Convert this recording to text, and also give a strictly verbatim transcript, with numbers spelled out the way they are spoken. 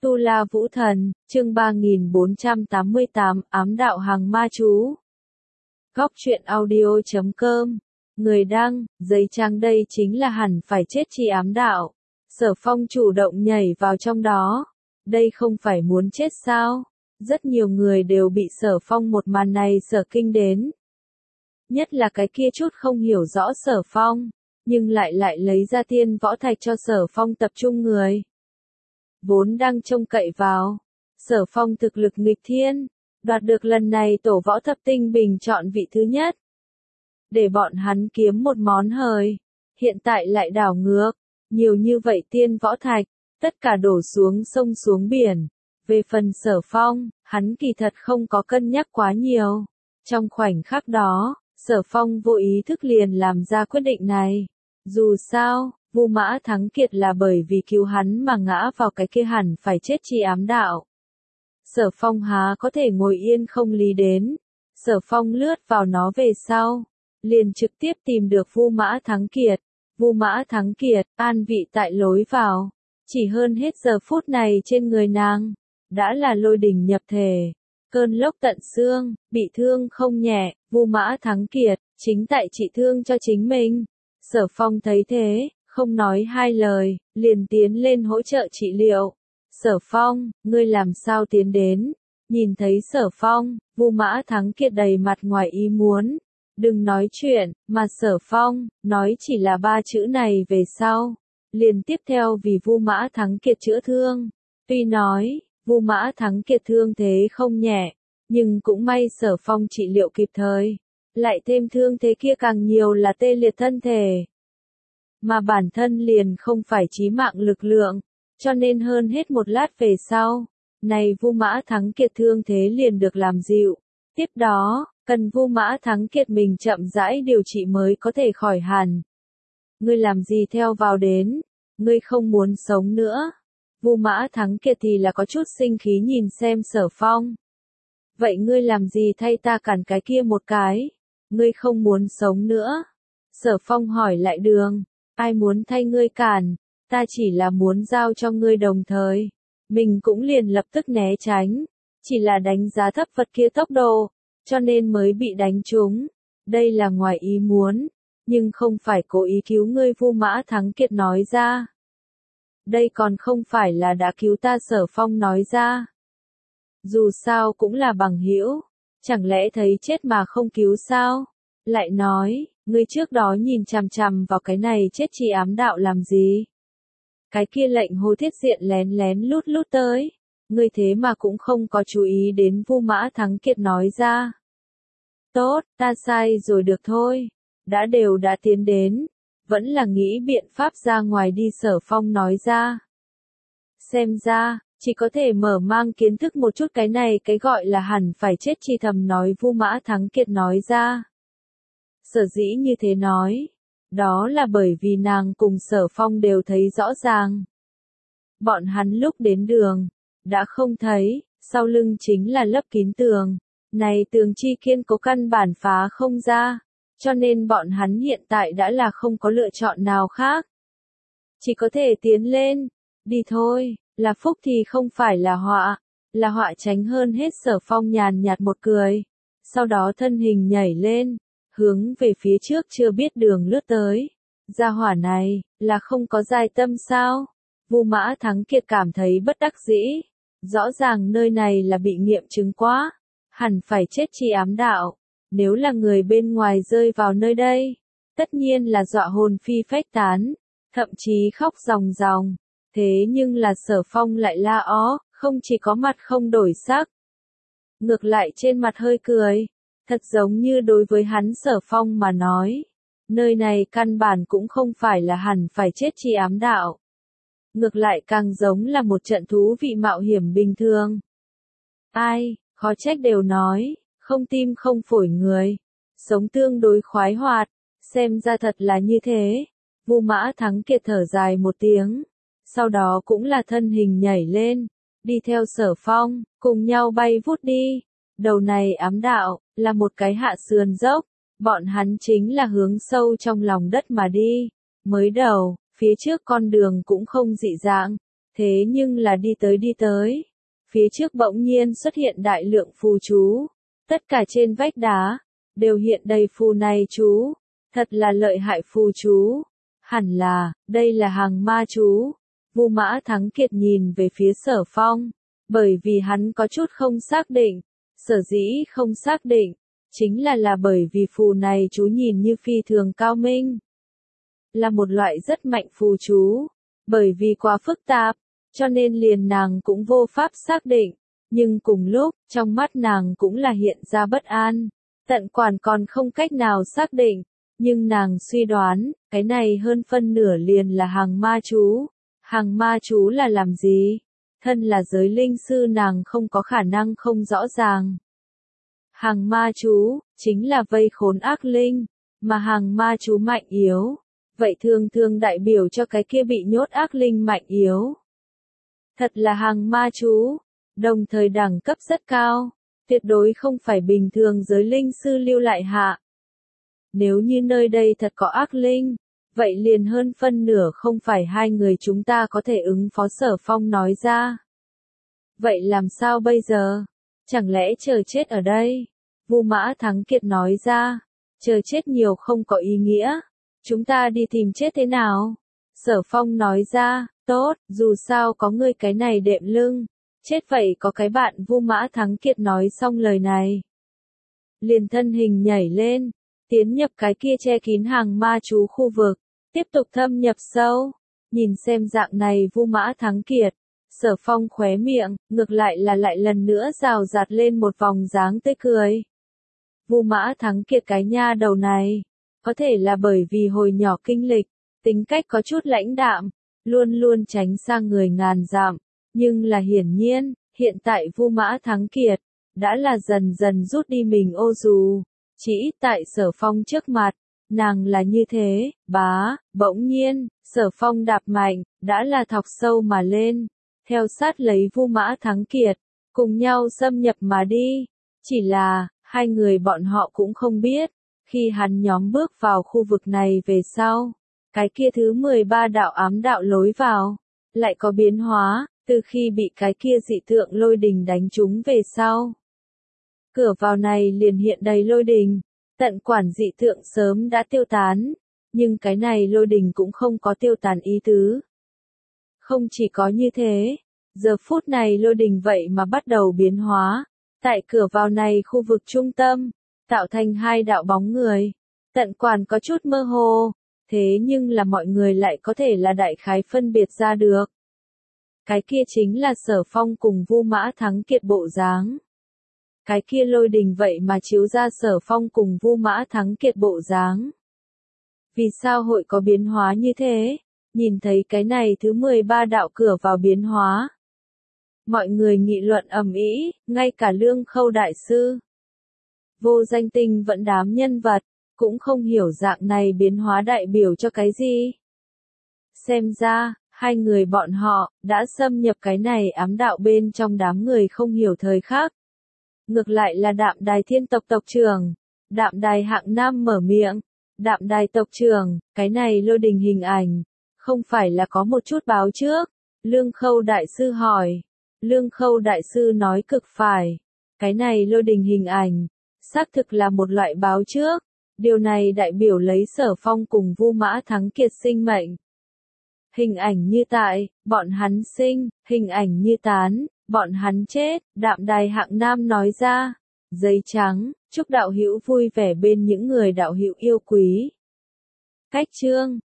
Tu La Vũ Thần, chương ba nghìn bốn trăm tám mươi tám, ám đạo hàng ma chú. Góc truyện audio chấm com. Người đăng, giấy trang đây chính là hẳn phải chết chi ám đạo. Sở Phong chủ động nhảy vào trong đó. Đây không phải muốn chết sao? Rất nhiều người đều bị Sở Phong một màn này sở kinh đến. Nhất là cái kia chút không hiểu rõ Sở Phong, nhưng lại lại lấy ra tiên võ thạch cho Sở Phong tập trung người. Vốn đang trông cậy vào Sở Phong thực lực nghịch thiên, đoạt được lần này tổ võ thập tinh bình chọn vị thứ nhất. Để bọn hắn kiếm một món hời, hiện tại lại đảo ngược, nhiều như vậy tiên võ thạch, tất cả đổ xuống sông xuống biển. Về phần Sở Phong, hắn kỳ thật không có cân nhắc quá nhiều. Trong khoảnh khắc đó, Sở Phong vô ý thức liền làm ra quyết định này. Dù sao, Vu Mã Thắng Kiệt là bởi vì cứu hắn mà ngã vào cái kia hẳn phải chết chi ám đạo. Sở Phong há có thể ngồi yên không lý đến. Sở Phong lướt vào nó về sau, liền trực tiếp tìm được Vu Mã Thắng Kiệt. Vu Mã Thắng Kiệt, an vị tại lối vào. Chỉ hơn hết giờ phút này trên người nàng, đã là lôi đình nhập thể, cơn lốc tận xương, bị thương không nhẹ. Vu Mã Thắng Kiệt, chính tại trị thương cho chính mình. Sở Phong thấy thế, không nói hai lời, liền tiến lên hỗ trợ trị liệu. Sở Phong, ngươi làm sao tiến đến? Nhìn thấy Sở Phong, Vu Mã Thắng Kiệt đầy mặt ngoài ý muốn. Đừng nói chuyện, mà Sở Phong, nói chỉ là ba chữ này về sau. Liền tiếp theo vì Vu Mã Thắng Kiệt chữa thương. Tuy nói, Vu Mã Thắng Kiệt thương thế không nhẹ, nhưng cũng may Sở Phong trị liệu kịp thời. Lại thêm thương thế kia càng nhiều là tê liệt thân thể. Mà bản thân liền không phải chí mạng lực lượng, cho nên hơn hết một lát về sau, này Vu Mã Thắng Kiệt thương thế liền được làm dịu. Tiếp đó, cần Vu Mã Thắng Kiệt mình chậm rãi điều trị mới có thể khỏi hẳn. Ngươi làm gì theo vào đến? Ngươi không muốn sống nữa. Vu Mã Thắng Kiệt thì là có chút sinh khí nhìn xem Sở Phong. Vậy ngươi làm gì thay ta cản cái kia một cái? Ngươi không muốn sống nữa. Sở Phong hỏi lại đường. Ai muốn thay ngươi cản, ta chỉ là muốn giao cho ngươi đồng thời. Mình cũng liền lập tức né tránh. Chỉ là đánh giá thấp vật kia tốc độ, cho nên mới bị đánh trúng. Đây là ngoài ý muốn, nhưng không phải cố ý cứu ngươi. Vu Mã Thắng Kiệt nói ra. Đây còn không phải là đã cứu ta. Sở Phong nói ra. Dù sao cũng là bằng hữu, chẳng lẽ thấy chết mà không cứu sao? Lại nói, ngươi trước đó nhìn chằm chằm vào cái này chết chi ám đạo làm gì? Cái kia lệnh Hồ Thiết Diện lén lén lút lút tới, ngươi thế mà cũng không có chú ý đến. Vu Mã Thắng Kiệt nói ra. Tốt, ta sai rồi được thôi, đã đều đã tiến đến, vẫn là nghĩ biện pháp ra ngoài đi. Sở Phong nói ra. Xem ra, chỉ có thể mở mang kiến thức một chút cái này cái gọi là hẳn phải chết chi thầm nói. Vu Mã Thắng Kiệt nói ra. Sở dĩ như thế nói, đó là bởi vì nàng cùng Sở Phong đều thấy rõ ràng. Bọn hắn lúc đến đường, đã không thấy, sau lưng chính là lấp kín tường. Này tường chi kiên cố căn bản phá không ra, cho nên bọn hắn hiện tại đã là không có lựa chọn nào khác. Chỉ có thể tiến lên, đi thôi, là phúc thì không phải là họa, là họa tránh hơn hết. Sở Phong nhàn nhạt một cười, sau đó thân hình nhảy lên, hướng về phía trước chưa biết đường lướt tới. Gia hỏa này, là không có dai tâm sao? Vu Mã Thắng Kiệt cảm thấy bất đắc dĩ. Rõ ràng nơi này là bị nghiệm chứng quá, hẳn phải chết chi ám đạo. Nếu là người bên ngoài rơi vào nơi đây, tất nhiên là dọa hồn phi phách tán, thậm chí khóc ròng ròng. Thế nhưng là Sở Phong lại la ó, không chỉ có mặt không đổi sắc, ngược lại trên mặt hơi cười. Thật giống như đối với hắn Sở Phong mà nói, nơi này căn bản cũng không phải là hẳn phải chết chi ám đạo. Ngược lại càng giống là một trận thú vị mạo hiểm bình thường. Ai, khó trách đều nói, không tim không phổi người, sống tương đối khoái hoạt, xem ra thật là như thế. Vu Mã Thắng Kiệt thở dài một tiếng, sau đó cũng là thân hình nhảy lên, đi theo Sở Phong, cùng nhau bay vút đi. Đầu này ám đạo, là một cái hạ sườn dốc, bọn hắn chính là hướng sâu trong lòng đất mà đi. Mới đầu, phía trước con đường cũng không dị dạng, Thế nhưng là đi tới đi tới, phía trước bỗng nhiên xuất hiện đại lượng phù chú, tất cả trên vách đá, đều hiện đầy phù này chú, thật là lợi hại phù chú, hẳn là, đây là hàng ma chú. Vu Mã Thắng Kiệt nhìn về phía Sở Phong, bởi vì hắn có chút không xác định, sở dĩ không xác định, chính là là bởi vì phù này chú nhìn như phi thường cao minh. Là một loại rất mạnh phù chú, bởi vì quá phức tạp, cho nên liền nàng cũng vô pháp xác định, nhưng cùng lúc, trong mắt nàng cũng là hiện ra bất an, tận quản còn không cách nào xác định, nhưng nàng suy đoán, cái này hơn phân nửa liền là hàng ma chú. Hàng ma chú là làm gì? Thân là giới linh sư nàng không có khả năng không rõ ràng. Hàng ma chú, chính là vây khốn ác linh, mà hàng ma chú mạnh yếu. Vậy thường thường đại biểu cho cái kia bị nhốt ác linh mạnh yếu. Thật là hàng ma chú, đồng thời đẳng cấp rất cao, tuyệt đối không phải bình thường giới linh sư lưu lại hạ. Nếu như nơi đây thật có ác linh, vậy liền hơn phân nửa không phải hai người chúng ta có thể ứng phó. Sở Phong nói ra. Vậy làm sao bây giờ? Chẳng lẽ chờ chết ở đây? Vu Mã Thắng Kiệt nói ra. Chờ chết nhiều không có ý nghĩa. Chúng ta đi tìm chết thế nào? Sở Phong nói ra. Tốt, dù sao có ngươi cái này đệm lưng. Chết vậy có cái bạn. Vu Mã Thắng Kiệt nói xong lời này, liền thân hình nhảy lên, tiến nhập cái kia che kín hàng ma chú khu vực, tiếp tục thâm nhập sâu. Nhìn xem dạng này Vu Mã Thắng Kiệt, Sở Phong khóe miệng, ngược lại là lại lần nữa rào rạt lên một vòng dáng tươi cười. Vu Mã Thắng Kiệt cái nha đầu này, có thể là bởi vì hồi nhỏ kinh lịch, tính cách có chút lãnh đạm, luôn luôn tránh xa người ngàn dặm, nhưng là hiển nhiên, hiện tại Vu Mã Thắng Kiệt đã là dần dần rút đi mình ô dù. Chỉ ít tại Sở Phong trước mặt, nàng là như thế, bá, bỗng nhiên, Sở Phong đạp mạnh, đã là thọc sâu mà lên, theo sát lấy Vu Mã Thắng Kiệt, cùng nhau xâm nhập mà đi. Chỉ là, hai người bọn họ cũng không biết, khi hắn nhóm bước vào khu vực này về sau, cái kia thứ mười ba đạo ám đạo lối vào, lại có biến hóa, từ khi bị cái kia dị tượng lôi đình đánh trúng về sau. Cửa vào này liền hiện đầy lôi đình, tận quản dị tượng sớm đã tiêu tán, nhưng cái này lôi đình cũng không có tiêu tán ý tứ. Không chỉ có như thế, giờ phút này lôi đình vậy mà bắt đầu biến hóa, tại cửa vào này khu vực trung tâm, tạo thành hai đạo bóng người, tận quản có chút mơ hồ, thế nhưng là mọi người lại có thể là đại khái phân biệt ra được. Cái kia chính là Sở Phong cùng Vu Mã Thắng Kiệt bộ dáng. Cái kia lôi đình vậy mà chiếu ra Sở Phong cùng Vu Mã Thắng Kiệt bộ dáng. Vì sao hội có biến hóa như thế? Nhìn thấy cái này thứ mười ba đạo cửa vào biến hóa. Mọi người nghị luận ầm ĩ, ngay cả Lương Khâu đại sư, Vô Danh Tinh vẫn đám nhân vật, cũng không hiểu dạng này biến hóa đại biểu cho cái gì. Xem ra, hai người bọn họ, đã xâm nhập cái này ám đạo bên trong đám người không hiểu thời khắc. Ngược lại là Đạm Đài Thiên tộc tộc trưởng, Đạm Đài Hạng Nam mở miệng, Đạm Đài tộc trưởng, cái này lôi đình hình ảnh, không phải là có một chút báo trước? Lương Khâu đại sư hỏi. Lương Khâu đại sư nói cực phải, cái này lôi đình hình ảnh, xác thực là một loại báo trước, điều này đại biểu lấy Sở Phong cùng Vu Mã Thắng Kiệt sinh mệnh. Hình ảnh như tại, bọn hắn sinh, hình ảnh như tán, bọn hắn chết, Đạm Đài Hạng Nam nói ra. Giấy trắng, chúc đạo hữu vui vẻ bên những người đạo hữu yêu quý. Cách chương